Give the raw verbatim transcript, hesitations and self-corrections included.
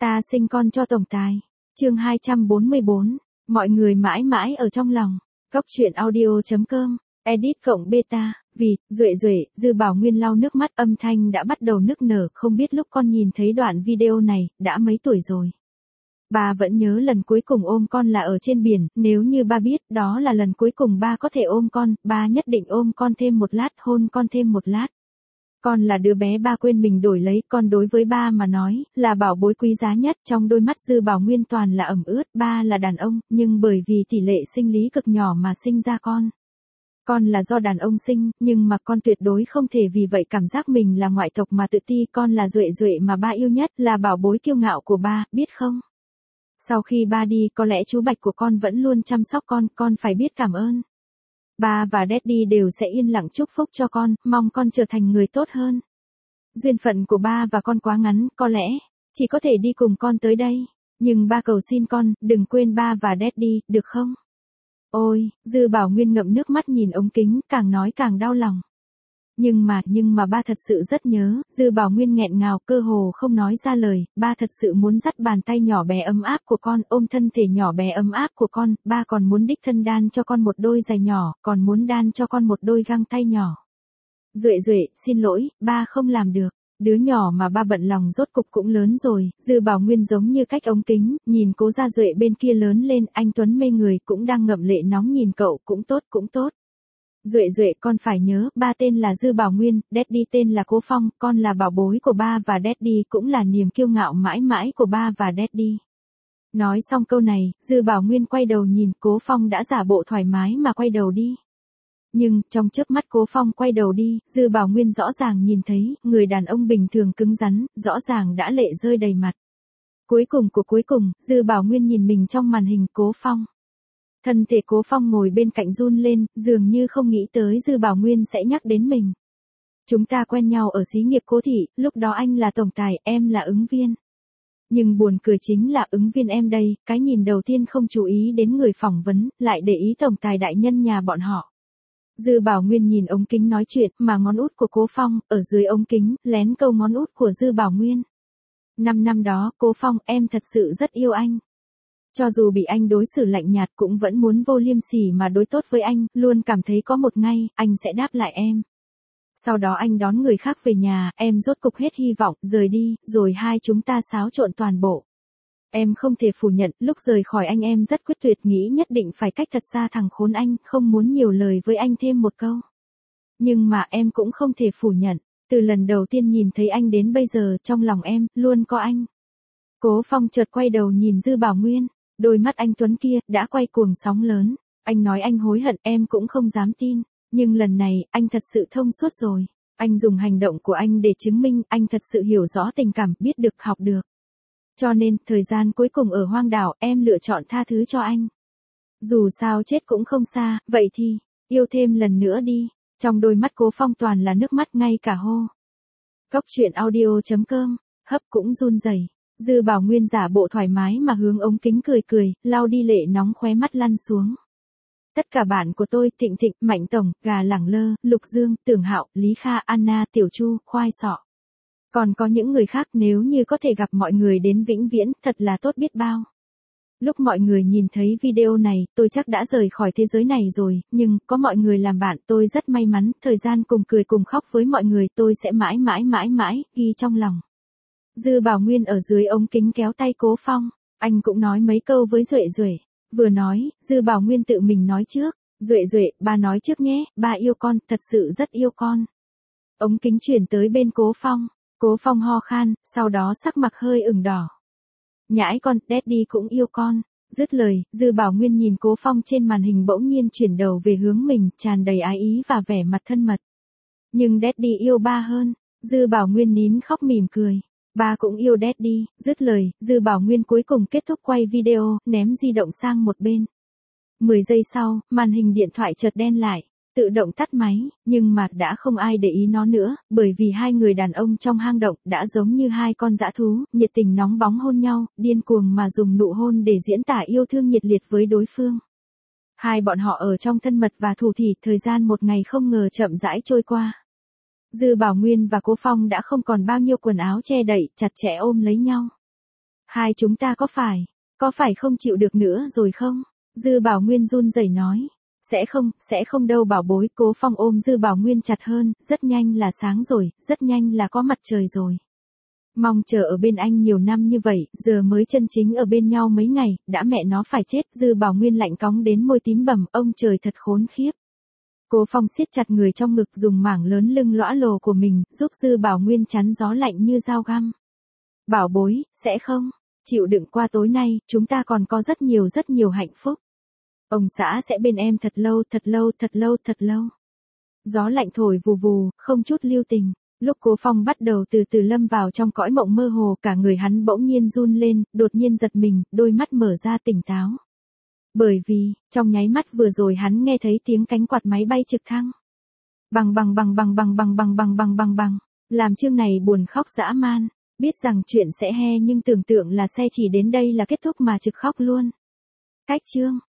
Ta sinh con cho tổng tài. Chương hai trăm bốn mươi bốn. Mọi người mãi mãi ở trong lòng. Góc truyện audio chấm com. Edit cộng beta. Vì, Duệ Duệ, Dư Bảo Nguyên lau nước mắt, âm thanh đã bắt đầu nức nở, không biết lúc con nhìn thấy đoạn video này, đã mấy tuổi rồi. Ba vẫn nhớ lần cuối cùng ôm con là ở trên biển, nếu như ba biết đó là lần cuối cùng ba có thể ôm con, ba nhất định ôm con thêm một lát, hôn con thêm một lát. Con là đứa bé ba quên mình đổi lấy, con đối với ba mà nói, là bảo bối quý giá nhất. Trong đôi mắt Dư Bảo Nguyên toàn là ẩm ướt, ba là đàn ông, nhưng bởi vì tỷ lệ sinh lý cực nhỏ mà sinh ra con. Con là do đàn ông sinh, nhưng mà con tuyệt đối không thể vì vậy cảm giác mình là ngoại tộc mà tự ti. Con là Duệ Duệ mà ba yêu nhất, là bảo bối kiêu ngạo của ba, biết không? Sau khi ba đi, có lẽ chú Bạch của con vẫn luôn chăm sóc con, con phải biết cảm ơn. Ba và Daddy đều sẽ yên lặng chúc phúc cho con, mong con trở thành người tốt hơn. Duyên phận của ba và con quá ngắn, có lẽ chỉ có thể đi cùng con tới đây. Nhưng ba cầu xin con, đừng quên ba và Daddy, được không? Ôi, Dư Bảo Nguyên ngậm nước mắt nhìn ống kính, càng nói càng đau lòng. Nhưng mà, nhưng mà ba thật sự rất nhớ, Dư Bảo Nguyên nghẹn ngào, cơ hồ không nói ra lời, ba thật sự muốn dắt bàn tay nhỏ bé ấm áp của con, ôm thân thể nhỏ bé ấm áp của con, ba còn muốn đích thân đan cho con một đôi giày nhỏ, còn muốn đan cho con một đôi găng tay nhỏ. Duệ Duệ, xin lỗi, ba không làm được. Đứa nhỏ mà ba bận lòng rốt cục cũng lớn rồi. Dư Bảo Nguyên giống như cách ống kính, nhìn Cố Gia Duệ bên kia lớn lên, anh Tuấn mê người cũng đang ngậm lệ nóng nhìn cậu, cũng tốt cũng tốt. Duệ Duệ, con phải nhớ, ba tên là Dư Bảo Nguyên, Daddy tên là Cố Phong, con là bảo bối của ba và Daddy cũng là niềm kiêu ngạo mãi mãi của ba và Daddy. Nói xong câu này, Dư Bảo Nguyên quay đầu nhìn Cố Phong đã giả bộ thoải mái mà quay đầu đi. Nhưng, trong chớp mắt Cố Phong quay đầu đi, Dư Bảo Nguyên rõ ràng nhìn thấy, người đàn ông bình thường cứng rắn, rõ ràng đã lệ rơi đầy mặt. Cuối cùng của cuối cùng, Dư Bảo Nguyên nhìn mình trong màn hình Cố Phong. Thân thể Cố Phong ngồi bên cạnh run lên, dường như không nghĩ tới Dư Bảo Nguyên sẽ nhắc đến mình. Chúng ta quen nhau ở xí nghiệp Cố thị, lúc đó anh là tổng tài, em là ứng viên. Nhưng buồn cười chính là ứng viên em đây, cái nhìn đầu tiên không chú ý đến người phỏng vấn, lại để ý tổng tài đại nhân nhà bọn họ. Dư Bảo Nguyên nhìn ống kính nói chuyện, mà ngón út của Cố Phong, ở dưới ống kính, lén câu ngón út của Dư Bảo Nguyên. Năm năm đó, Cố Phong, em thật sự rất yêu anh. Cho dù bị anh đối xử lạnh nhạt cũng vẫn muốn vô liêm sỉ mà đối tốt với anh, luôn cảm thấy có một ngày, anh sẽ đáp lại em. Sau đó anh đón người khác về nhà, em rốt cục hết hy vọng, rời đi, rồi hai chúng ta xáo trộn toàn bộ. Em không thể phủ nhận, lúc rời khỏi anh em rất quyết tuyệt, nghĩ nhất định phải cách thật xa thằng khốn anh, không muốn nhiều lời với anh thêm một câu. Nhưng mà em cũng không thể phủ nhận, từ lần đầu tiên nhìn thấy anh đến bây giờ, trong lòng em, luôn có anh. Cố Phong chợt quay đầu nhìn Dư Bảo Nguyên, đôi mắt anh Tuấn kia, đã quay cuồng sóng lớn. Anh nói anh hối hận, em cũng không dám tin. Nhưng lần này, anh thật sự thông suốt rồi. Anh dùng hành động của anh để chứng minh, anh thật sự hiểu rõ tình cảm, biết được, học được. Cho nên, thời gian cuối cùng ở hoang đảo, em lựa chọn tha thứ cho anh. Dù sao chết cũng không xa, vậy thì, yêu thêm lần nữa đi. Trong đôi mắt Cố Phong toàn là nước mắt, ngay cả hô. Góc truyện audio chấm com, hấp cũng run rẩy. Dư Bảo Nguyên giả bộ thoải mái mà hướng ống kính cười cười, lau đi lệ nóng khóe mắt lăn xuống. Tất cả bạn của tôi, Thịnh Thịnh, Mạnh Tổng, Gà Lẳng Lơ, Lục Dương, Tưởng Hạo, Lý Kha, Anna, Tiểu Chu, Khoai Sọ. Còn có những người khác, nếu như có thể gặp mọi người đến vĩnh viễn, thật là tốt biết bao. Lúc mọi người nhìn thấy video này, tôi chắc đã rời khỏi thế giới này rồi, nhưng, có mọi người làm bạn, tôi rất may mắn, thời gian cùng cười cùng khóc với mọi người, tôi sẽ mãi mãi mãi mãi, ghi trong lòng. Dư Bảo Nguyên ở dưới ống kính kéo tay Cố Phong, anh cũng nói mấy câu với Duệ Duệ. Vừa nói, Dư Bảo Nguyên tự mình nói trước, Duệ Duệ, ba nói trước nhé, ba yêu con, thật sự rất yêu con. Ống kính chuyển tới bên Cố Phong, Cố Phong ho khan, sau đó sắc mặt hơi ửng đỏ. Nhãi con, Daddy cũng yêu con. Dứt lời, Dư Bảo Nguyên nhìn Cố Phong trên màn hình bỗng nhiên chuyển đầu về hướng mình, tràn đầy ái ý và vẻ mặt thân mật. Nhưng Daddy yêu ba hơn. Dư Bảo Nguyên nín khóc mỉm cười. Ba cũng yêu Daddy. Dứt lời, Dư Bảo Nguyên cuối cùng kết thúc quay video, ném di động sang một bên. mười giây sau, màn hình điện thoại chợt đen lại, tự động tắt máy, nhưng mà đã không ai để ý nó nữa, bởi vì hai người đàn ông trong hang động đã giống như hai con dã thú, nhiệt tình nóng bóng hôn nhau, điên cuồng mà dùng nụ hôn để diễn tả yêu thương nhiệt liệt với đối phương. Hai bọn họ ở trong thân mật và thủ thỉ, thời gian một ngày không ngờ chậm rãi trôi qua. Dư Bảo Nguyên và Cố Phong đã không còn bao nhiêu quần áo che đậy, chặt chẽ ôm lấy nhau. Hai chúng ta có phải, có phải không chịu được nữa rồi không? Dư Bảo Nguyên run rẩy nói. Sẽ không, sẽ không đâu bảo bối. Cố Phong ôm Dư Bảo Nguyên chặt hơn, rất nhanh là sáng rồi, rất nhanh là có mặt trời rồi. Mong chờ ở bên anh nhiều năm như vậy, giờ mới chân chính ở bên nhau mấy ngày, đã mẹ nó phải chết. Dư Bảo Nguyên lạnh cóng đến môi tím bầm, ông trời thật khốn khiếp. Cố Phong siết chặt người trong ngực, dùng mảng lớn lưng lõa lồ của mình, giúp Dư Bảo Nguyên chắn gió lạnh như dao găm. Bảo bối, sẽ không, chịu đựng qua tối nay, chúng ta còn có rất nhiều rất nhiều hạnh phúc. Ông xã sẽ bên em thật lâu, thật lâu, thật lâu, thật lâu. Gió lạnh thổi vù vù, không chút lưu tình. Lúc Cố Phong bắt đầu từ từ lâm vào trong cõi mộng mơ hồ, cả người hắn bỗng nhiên run lên, đột nhiên giật mình, đôi mắt mở ra tỉnh táo. Bởi vì, trong nháy mắt vừa rồi hắn nghe thấy tiếng cánh quạt máy bay trực thăng. Bằng bằng bằng bằng bằng bằng bằng bằng bằng bằng bằng, làm chương này buồn khóc dã man, biết rằng chuyện sẽ he nhưng tưởng tượng là xe chỉ đến đây là kết thúc mà trực khóc luôn. Cách chương